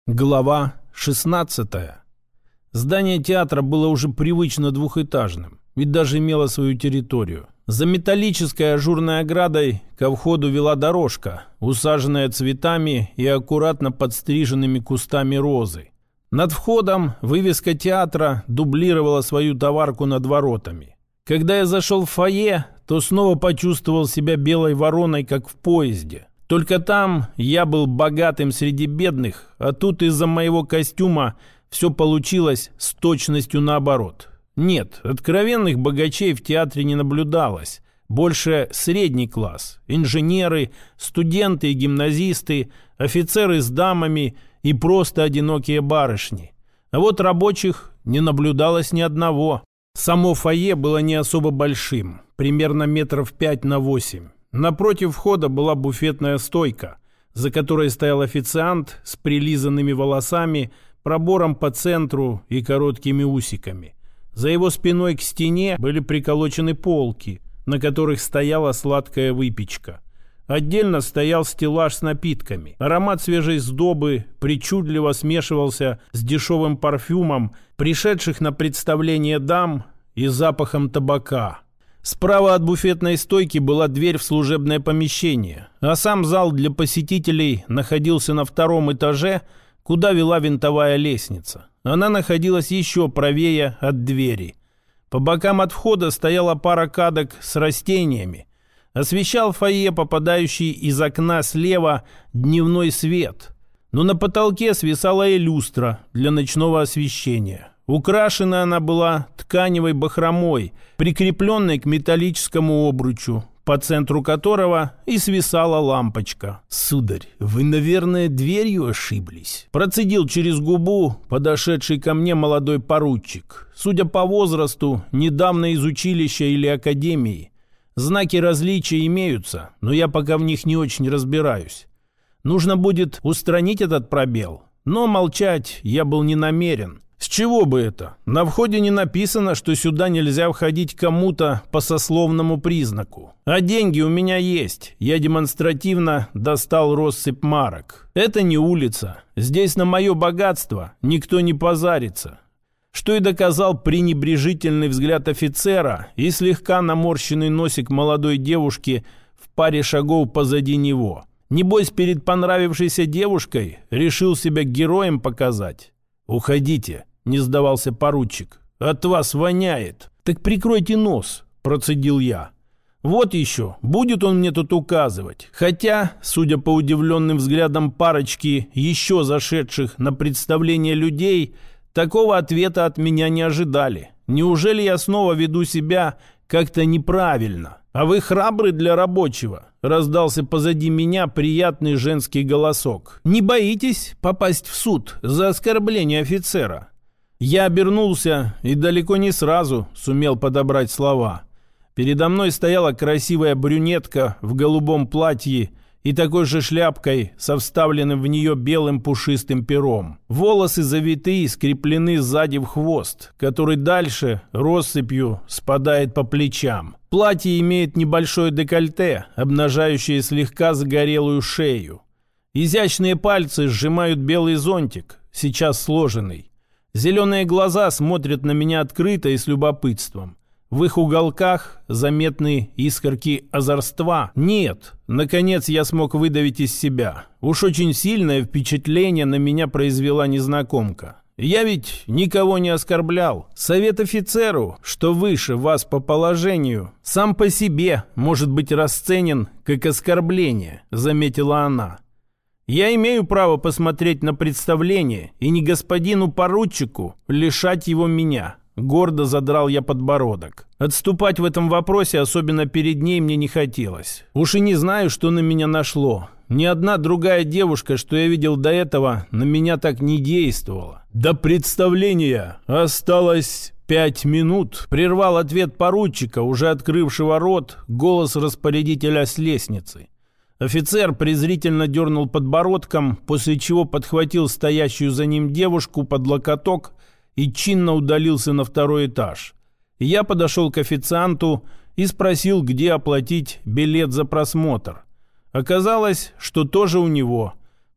Глава 16. Здание театра было уже привычно двухэтажным, ведь даже имело свою территорию. За металлической ажурной оградой ко входу вела дорожка, усаженная цветами и аккуратно подстриженными кустами розы. Над входом вывеска театра дублировала свою товарку над воротами. Когда я зашел в фойе, то снова почувствовал себя белой вороной, как в поезде. Только там я был богатым среди бедных, а тут из-за моего костюма все получилось с точностью наоборот. Нет, откровенных богачей в театре не наблюдалось. Больше средний класс. Инженеры, студенты и гимназисты, офицеры с дамами и просто одинокие барышни. А вот рабочих не наблюдалось ни одного. Само фойе было не особо большим, примерно метров 5 на 8. Напротив входа была буфетная стойка, за которой стоял официант с прилизанными волосами, пробором по центру и короткими усиками. За его спиной к стене были приколочены полки, на которых стояла сладкая выпечка. Отдельно стоял стеллаж с напитками. Аромат свежей сдобы причудливо смешивался с дешевым парфюмом пришедших на представление дам и запахом табака. Справа от буфетной стойки была дверь в служебное помещение, а сам зал для посетителей находился на втором этаже, куда вела винтовая лестница. Она находилась еще правее от двери. По бокам от входа стояла пара кадок с растениями. Освещал фойе, попадающий из окна слева, дневной свет. Но на потолке свисала и люстра для ночного освещения. Украшена она была тканевой бахромой, прикрепленной к металлическому обручу, по центру которого и свисала лампочка. «Сударь, вы, наверное, дверью ошиблись», – процедил через губу подошедший ко мне молодой поручик. Судя по возрасту, недавно из училища или академии. Знаки различия имеются, но я пока в них не очень разбираюсь. Нужно будет устранить этот пробел, но молчать я был не намерен. С чего бы это? На входе не написано, что сюда нельзя входить кому-то по сословному признаку. А деньги у меня есть. Я демонстративно достал россыпь марок. Это не улица. Здесь на мое богатство никто не позарится. Что и доказал пренебрежительный взгляд офицера и слегка наморщенный носик молодой девушки в паре шагов позади него. Небось, перед понравившейся девушкой решил себя героем показать. «Уходите», — не сдавался поручик. «От вас воняет». «Так прикройте нос», — процедил я. «Вот еще, будет он мне тут указывать». Хотя, судя по удивленным взглядам парочки еще зашедших на представление людей, такого ответа от меня не ожидали. Неужели я снова веду себя как-то неправильно? «А вы храбры для рабочего?» — раздался позади меня приятный женский голосок. «Не боитесь попасть в суд за оскорбление офицера?» Я обернулся и далеко не сразу сумел подобрать слова. Передо мной стояла красивая брюнетка в голубом платье и такой же шляпкой со вставленным в нее белым пушистым пером. Волосы завиты и скреплены сзади в хвост, который дальше россыпью спадает по плечам. Платье имеет небольшое декольте, обнажающее слегка загорелую шею. Изящные пальцы сжимают белый зонтик, сейчас сложенный. Зеленые глаза смотрят на меня открыто и с любопытством. В их уголках заметны искорки озорства. Нет, наконец я смог выдавить из себя. Уж очень сильное впечатление на меня произвела незнакомка. Я ведь никого не оскорблял. Совет офицеру, что выше вас по положению, сам по себе может быть расценен как оскорбление, заметила она. Я имею право посмотреть на представление и не господину поручику лишать его меня. Гордо задрал я подбородок. Отступать в этом вопросе, особенно перед ней, мне не хотелось. Уж и не знаю, что на меня нашло. Ни одна другая девушка, что я видел до этого, на меня так не действовала. До представления осталось 5 минут. Прервал ответ поручика, уже открывшего рот, голос распорядителя с лестницы. Офицер презрительно дернул подбородком, после чего подхватил стоящую за ним девушку под локоток и чинно удалился на второй этаж. Я подошел к официанту и спросил, где оплатить билет за просмотр. Оказалось, что тоже у него.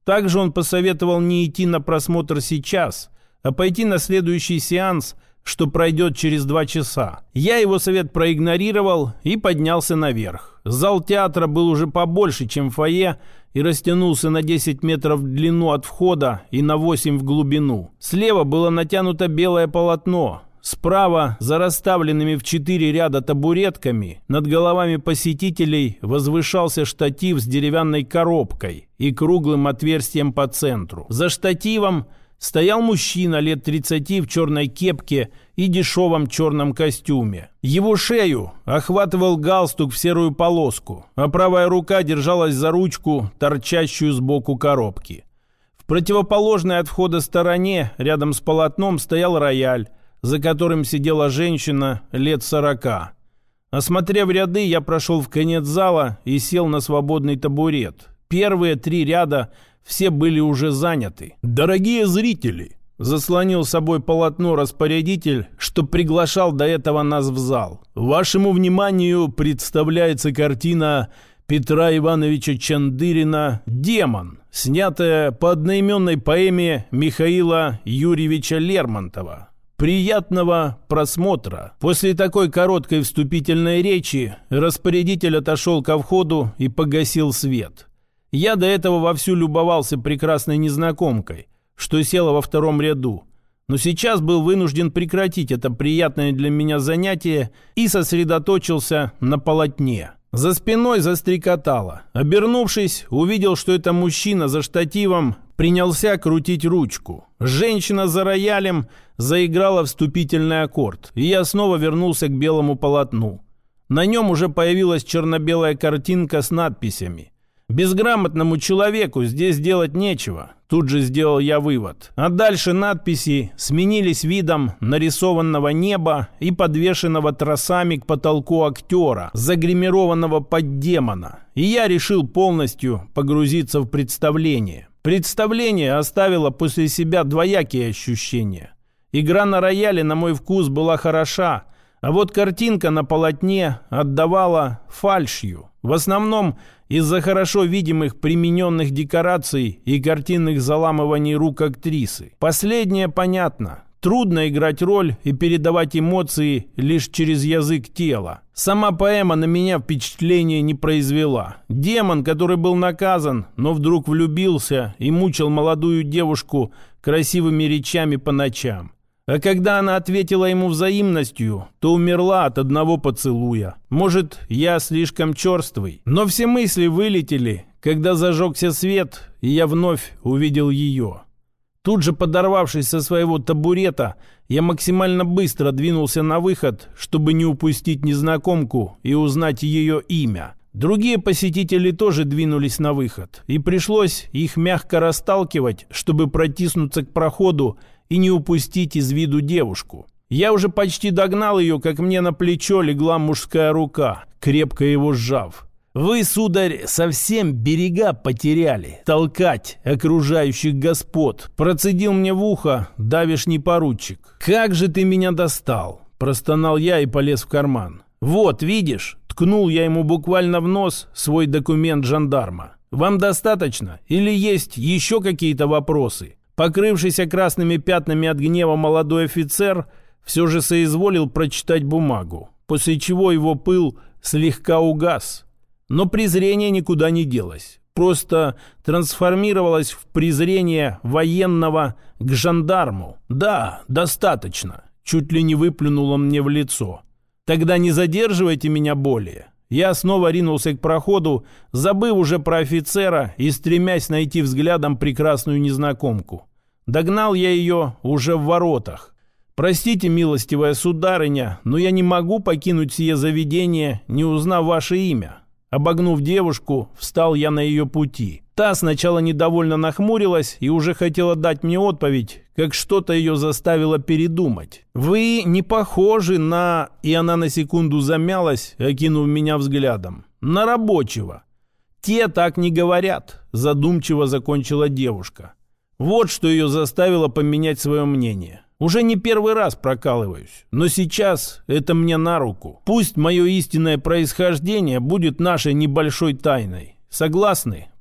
Также он посоветовал не идти на просмотр сейчас, а пойти на следующий сеанс, что пройдет через 2 часа. Я его совет проигнорировал и поднялся наверх. Зал театра был уже побольше, чем фойе, и растянулся на 10 метров в длину от входа и на 8 в глубину. Слева было натянуто белое полотно. Справа, за расставленными в 4 ряда табуретками, над головами посетителей возвышался штатив с деревянной коробкой и круглым отверстием по центру. За штативом стоял мужчина лет 30 в черной кепке и дешевом черном костюме. Его шею охватывал галстук в серую полоску, а правая рука держалась за ручку, торчащую сбоку коробки. В противоположной от входа стороне, рядом с полотном, стоял рояль, за которым сидела женщина лет 40. Осмотрев ряды, я прошел в конец зала и сел на свободный табурет. Первые 3 ряда все были уже заняты. «Дорогие зрители!» — заслонил собой полотно распорядитель, что приглашал до этого нас в зал. «Вашему вниманию представляется картина Петра Ивановича Чандырина «Демон», снятая по одноименной поэме Михаила Юрьевича Лермонтова. Приятного просмотра!» После такой короткой вступительной речи распорядитель отошел ко входу и погасил свет. Я до этого вовсю любовался прекрасной незнакомкой, что села во 2-м ряду, но сейчас был вынужден прекратить это приятное для меня занятие и сосредоточился на полотне. За спиной застрекотало. Обернувшись, увидел, что это мужчина за штативом принялся крутить ручку. Женщина за роялем заиграла вступительный аккорд, и я снова вернулся к белому полотну. На нем уже появилась черно-белая картинка с надписями. Безграмотному человеку здесь делать нечего. Тут же сделал я вывод. А дальше надписи сменились видом нарисованного неба и подвешенного тросами к потолку актера, загримированного под демона. И я решил полностью погрузиться в представление. Представление оставило после себя двоякие ощущения. Игра на рояле, на мой вкус, была хороша, а вот картинка на полотне отдавала фальшью. В основном из-за хорошо видимых примененных декораций и картинных заламываний рук актрисы. Последнее понятно. Трудно играть роль и передавать эмоции лишь через язык тела. Сама поэма на меня впечатления не произвела. Демон, который был наказан, но вдруг влюбился и мучил молодую девушку красивыми речами по ночам. А когда она ответила ему взаимностью, то умерла от одного поцелуя. Может, я слишком черствый, но все мысли вылетели, когда зажегся свет, и я вновь увидел ее. Тут же, подорвавшись со своего табурета, я максимально быстро двинулся на выход, чтобы не упустить незнакомку и узнать ее имя. Другие посетители тоже двинулись на выход, и пришлось их мягко расталкивать, чтобы протиснуться к проходу и не упустить из виду девушку. Я уже почти догнал ее, как мне на плечо легла мужская рука, крепко его сжав. «Вы, сударь, совсем берега потеряли. Толкать окружающих господ», — процедил мне в ухо давишний поручик. «Как же ты меня достал!» — простонал я и полез в карман. «Вот, видишь?» — ткнул я ему буквально в нос свой документ жандарма. «Вам достаточно? Или есть еще какие-то вопросы?» Покрывшийся красными пятнами от гнева молодой офицер все же соизволил прочитать бумагу, после чего его пыл слегка угас. Но презрение никуда не делось, просто трансформировалось в презрение военного к жандарму. «Да, достаточно», — чуть ли не выплюнул он мне в лицо. «Тогда не задерживайте меня более». Я снова ринулся к проходу, забыв уже про офицера и стремясь найти взглядом прекрасную незнакомку. Догнал я ее уже в воротах. «Простите, милостивая сударыня, но я не могу покинуть сие заведение, не узнав ваше имя». Обогнув девушку, встал я на ее пути. Та сначала недовольно нахмурилась и уже хотела дать мне отповедь, как что-то ее заставило передумать. «Вы не похожи на...» И она на секунду замялась, окинув меня взглядом. «На рабочего». «Те так не говорят», — задумчиво закончила девушка. Вот что ее заставило поменять свое мнение. Уже не первый раз прокалываюсь, но сейчас это мне на руку. Пусть мое истинное происхождение будет нашей небольшой тайной. Согласны?»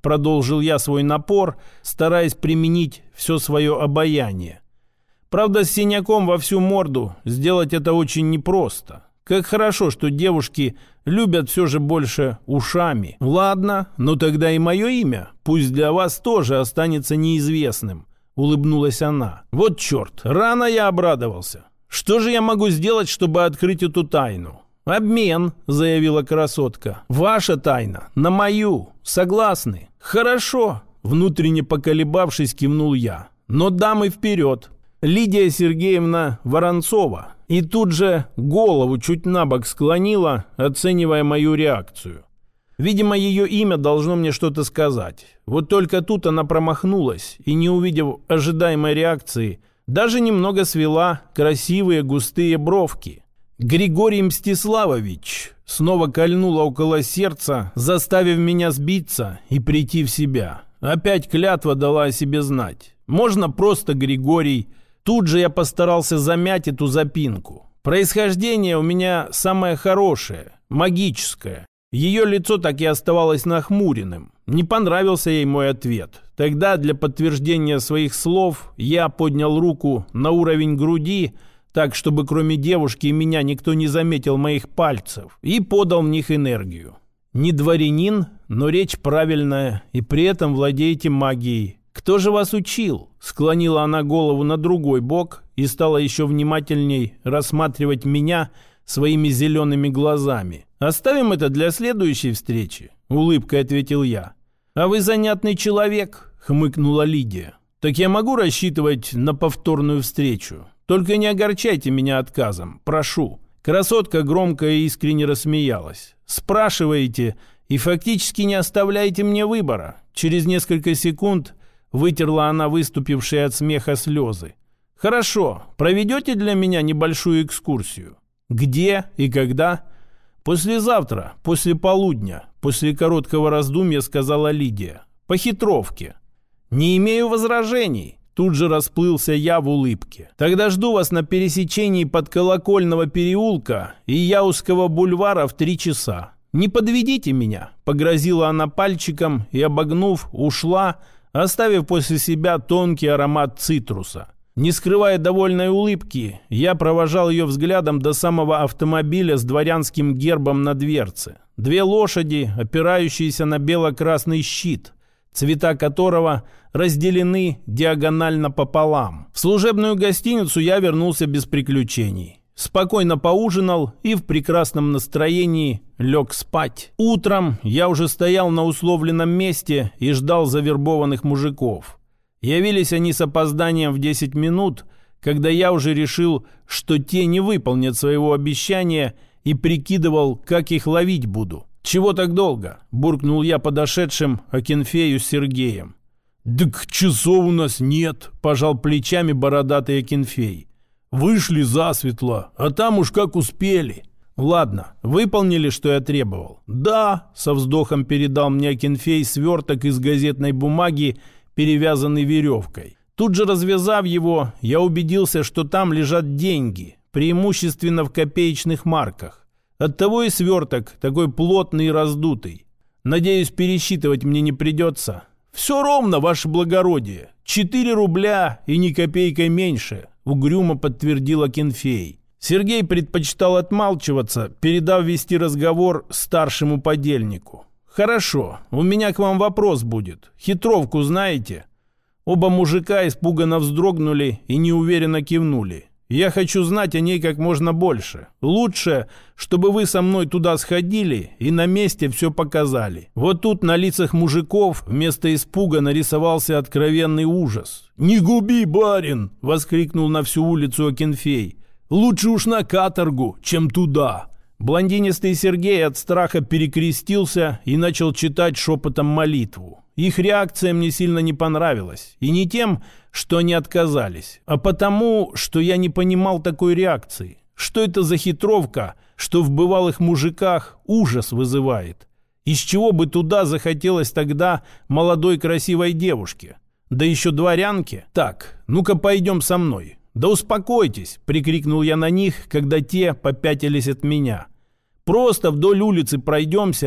продолжил я свой напор, стараясь применить все свое обаяние. Правда, с синяком во всю морду сделать это очень непросто. Как хорошо, что девушки любят все же больше ушами. Ладно, но тогда и мое имя, пусть для вас тоже останется неизвестным, улыбнулась она. Вот черт, рано я обрадовался. Что же я могу сделать, чтобы открыть эту тайну? «Обмен», — заявила красотка. «Ваша тайна на мою. Согласны?» «Хорошо», — внутренне поколебавшись, кивнул я. «Но дамы вперед. Лидия Сергеевна Воронцова». И тут же голову чуть набок склонила, оценивая мою реакцию. Видимо, ее имя должно мне что-то сказать. Вот только тут она промахнулась и, не увидев ожидаемой реакции, даже немного свела красивые густые бровки. «Григорий Мстиславович», снова кольнула около сердца, заставив меня сбиться и прийти в себя. Опять клятва дала о себе знать. Можно просто Григорий. Тут же я постарался замять эту запинку. Происхождение у меня самое хорошее, магическое. Ее лицо так и оставалось нахмуренным. Не понравился ей мой ответ. Тогда для подтверждения своих слов я поднял руку на уровень груди, так, чтобы кроме девушки и меня никто не заметил моих пальцев, и подал в них энергию. Не дворянин, но речь правильная, и при этом владеете магией. «Кто же вас учил?» Склонила она голову на другой бок и стала еще внимательней рассматривать меня своими зелеными глазами. «Оставим это для следующей встречи», — улыбкой ответил я. «А вы занятный человек», — хмыкнула Лидия. «Так я могу рассчитывать на повторную встречу? Только не огорчайте меня отказом, прошу». Красотка громко и искренне рассмеялась. «Спрашиваете и фактически не оставляете мне выбора». Через несколько секунд вытерла она выступившие от смеха слезы. «Хорошо, проведете для меня небольшую экскурсию?» «Где и когда?» «Послезавтра, после полудня», после короткого раздумья сказала Лидия. «По хитровке». «Не имею возражений». Тут же расплылся я в улыбке. «Тогда жду вас на пересечении Подколокольного переулка и Яузского бульвара в 3 часа. Не подведите меня», — погрозила она пальчиком и, обогнув, ушла, оставив после себя тонкий аромат цитруса. Не скрывая довольной улыбки, я провожал ее взглядом до самого автомобиля с дворянским гербом на дверце. 2 лошади, опирающиеся на бело-красный щит, цвета которого разделены диагонально пополам. В служебную гостиницу я вернулся без приключений. Спокойно поужинал и в прекрасном настроении лег спать. Утром я уже стоял на условленном месте и ждал завербованных мужиков. Явились они с опозданием в 10 минут, когда я уже решил, что те не выполнят своего обещания, и прикидывал, как их ловить буду. «Чего так долго?» – буркнул я подошедшим Акинфею с Сергеем. «Так часов у нас нет», – пожал плечами бородатый Акинфей. «Вышли засветло, а там уж как успели». «Ладно, выполнили, что я требовал?» «Да», – со вздохом передал мне Акинфей сверток из газетной бумаги, перевязанный веревкой. Тут же развязав его, я убедился, что там лежат деньги, преимущественно в копеечных марках. Оттого и сверток такой плотный и раздутый. Надеюсь, пересчитывать мне не придется. «Все ровно, ваше благородие. 4 рубля и ни копейкой меньше», — угрюмо подтвердил Акинфей. Сергей предпочитал отмалчиваться, передав вести разговор старшему подельнику. «Хорошо, у меня к вам вопрос будет. Хитровку знаете?» Оба мужика испуганно вздрогнули и неуверенно кивнули. «Я хочу знать о ней как можно больше. Лучше, чтобы вы со мной туда сходили и на месте все показали». Вот тут на лицах мужиков вместо испуга нарисовался откровенный ужас. «Не губи, барин!» — воскликнул на всю улицу Акинфей. «Лучше уж на каторгу, чем туда». Блондинистый Сергей от страха перекрестился и начал читать шепотом молитву. Их реакция мне сильно не понравилась. И не тем, что они отказались, а потому, что я не понимал такой реакции. Что это за хитровка, что в бывалых мужиках ужас вызывает? Из чего бы туда захотелось тогда молодой красивой девушке? Да еще дворянке? «Так, ну-ка пойдем со мной». «Да успокойтесь!» — прикрикнул я на них, когда те попятились от меня. «Просто вдоль улицы пройдемся,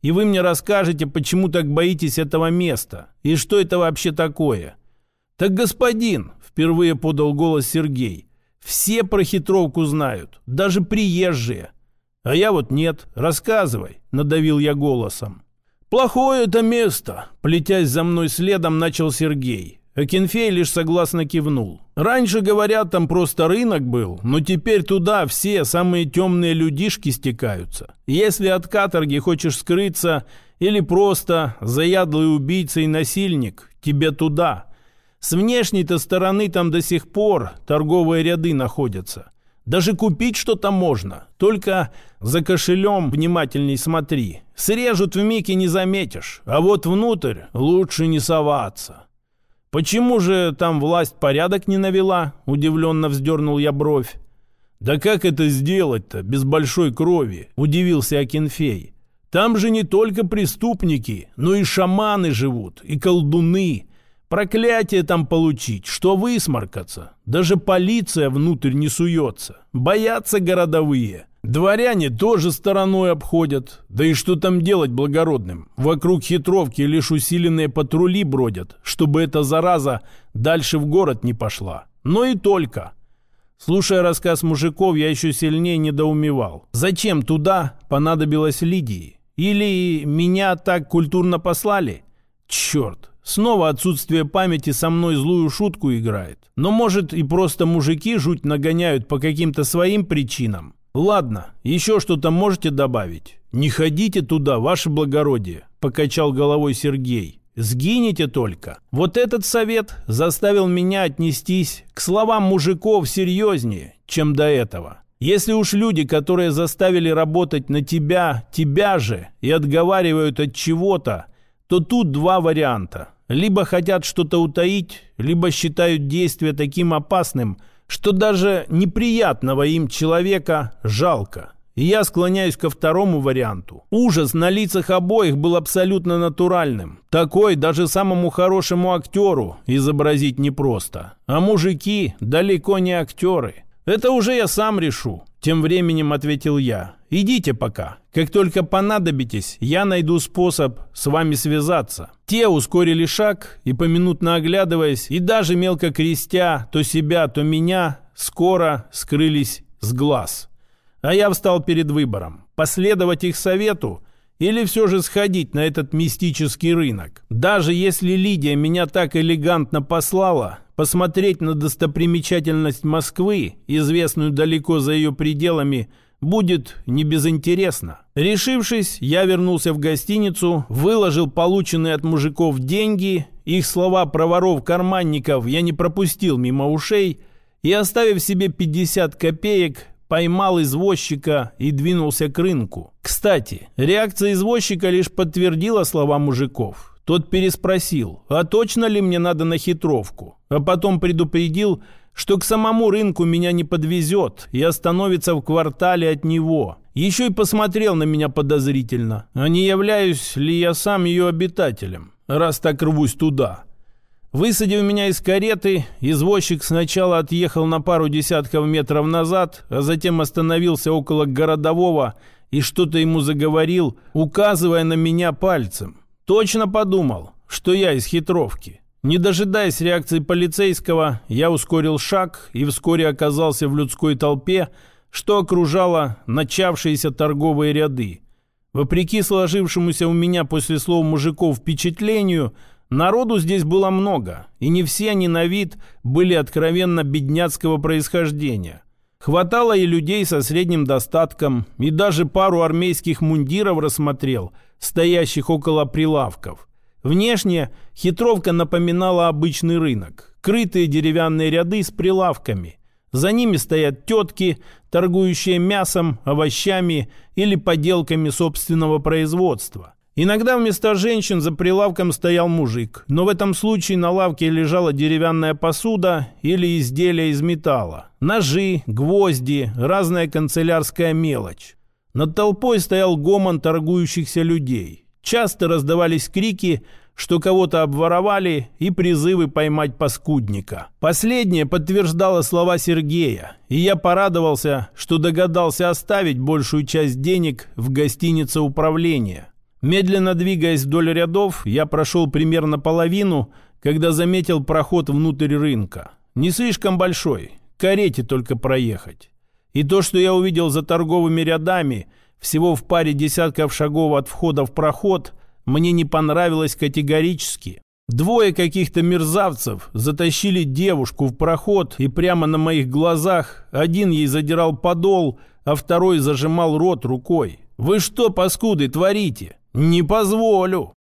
и вы мне расскажете, почему так боитесь этого места, и что это вообще такое». «Так, господин», — впервые подал голос Сергей, — «все про хитровку знают, даже приезжие». «А я вот нет, рассказывай», — надавил я голосом. «Плохое это место», — плетясь за мной следом, начал Сергей. Акинфей лишь согласно кивнул. «Раньше, говорят, там просто рынок был, но теперь туда все самые темные людишки стекаются. Если от каторги хочешь скрыться или просто заядлый убийца и насильник, тебе туда. С внешней-то стороны там до сих пор торговые ряды находятся. Даже купить что-то можно, только за кошелем внимательней смотри. Срежут вмиг и не заметишь, а вот внутрь лучше не соваться». «Почему же там власть порядок не навела?» – удивленно вздернул я бровь. «Да как это сделать-то без большой крови?» – удивился Акинфей. «Там же не только преступники, но и шаманы живут, и колдуны. Проклятие там получить, что высморкаться. Даже полиция внутрь не суется. Боятся городовые. Дворяне тоже стороной обходят. Да и что там делать благородным? Вокруг хитровки лишь усиленные патрули бродят, чтобы эта зараза дальше в город не пошла. Но и только». Слушая рассказ мужиков, я еще сильнее недоумевал. Зачем туда понадобилось Лидии? Или меня так культурно послали? Черт! Снова отсутствие памяти со мной злую шутку играет. Но может и просто мужики жуть нагоняют по каким-то своим причинам. «Ладно, еще что-то можете добавить?» «Не ходите туда, ваше благородие», — покачал головой Сергей. «Сгинете только». Вот этот совет заставил меня отнестись к словам мужиков серьезнее, чем до этого. Если уж люди, которые заставили работать на тебя же и отговаривают от чего-то, то тут два варианта. Либо хотят что-то утаить, либо считают действие таким опасным, что даже неприятного им человека жалко. И я склоняюсь ко второму варианту. Ужас на лицах обоих был абсолютно натуральным. Такой даже самому хорошему актеру изобразить непросто. А мужики далеко не актеры. «Это уже я сам решу», — тем временем ответил я. «Идите пока. Как только понадобитесь, я найду способ с вами связаться». Те ускорили шаг и, поминутно оглядываясь, и даже мелко крестя то себя, то меня, скоро скрылись с глаз. А я встал перед выбором: последовать их совету или все же сходить на этот мистический рынок. Даже если Лидия меня так элегантно послала, посмотреть на достопримечательность Москвы, известную далеко за ее пределами, будет не безинтересно. Решившись, я вернулся в гостиницу, выложил полученные от мужиков деньги, их слова про воров-карманников я не пропустил мимо ушей, и, оставив себе 50 копеек, поймал извозчика и двинулся к рынку. Кстати, реакция извозчика лишь подтвердила слова мужиков. Тот переспросил, а точно ли мне надо на хитровку, а потом предупредил, что к самому рынку меня не подвезет и остановится в квартале от него. Еще и посмотрел на меня подозрительно, а не являюсь ли я сам ее обитателем, раз так рвусь туда. Высадив меня из кареты, извозчик сначала отъехал на пару десятков метров назад, а затем остановился около городового и что-то ему заговорил, указывая на меня пальцем. Точно подумал, что я из хитровки. Не дожидаясь реакции полицейского, я ускорил шаг и вскоре оказался в людской толпе, что окружало начавшиеся торговые ряды. Вопреки сложившемуся у меня после слов мужиков впечатлению, народу здесь было много, и не все они на вид были откровенно бедняцкого происхождения. Хватало и людей со средним достатком, и даже пару армейских мундиров рассмотрел, стоящих около прилавков. Внешне хитровка напоминала обычный рынок. Крытые деревянные ряды с прилавками. За ними стоят тетки, торгующие мясом, овощами или поделками собственного производства. Иногда вместо женщин за прилавком стоял мужик, но в этом случае на лавке лежала деревянная посуда или изделия из металла. Ножи, гвозди, разная канцелярская мелочь. Над толпой стоял гомон торгующихся людей. Часто раздавались крики, что кого-то обворовали, и призывы поймать паскудника. Последнее подтверждало слова Сергея, и я порадовался, что догадался оставить большую часть денег в гостинице управления. Медленно двигаясь вдоль рядов, я прошел примерно половину, когда заметил проход внутрь рынка. Не слишком большой, к карете только проехать. И то, что я увидел за торговыми рядами, всего в паре десятков шагов от входа в проход, мне не понравилось категорически. Двое каких-то мерзавцев затащили девушку в проход, и прямо на моих глазах один ей задирал подол, а второй зажимал рот рукой. «Вы что, паскуды, творите? Не позволю!»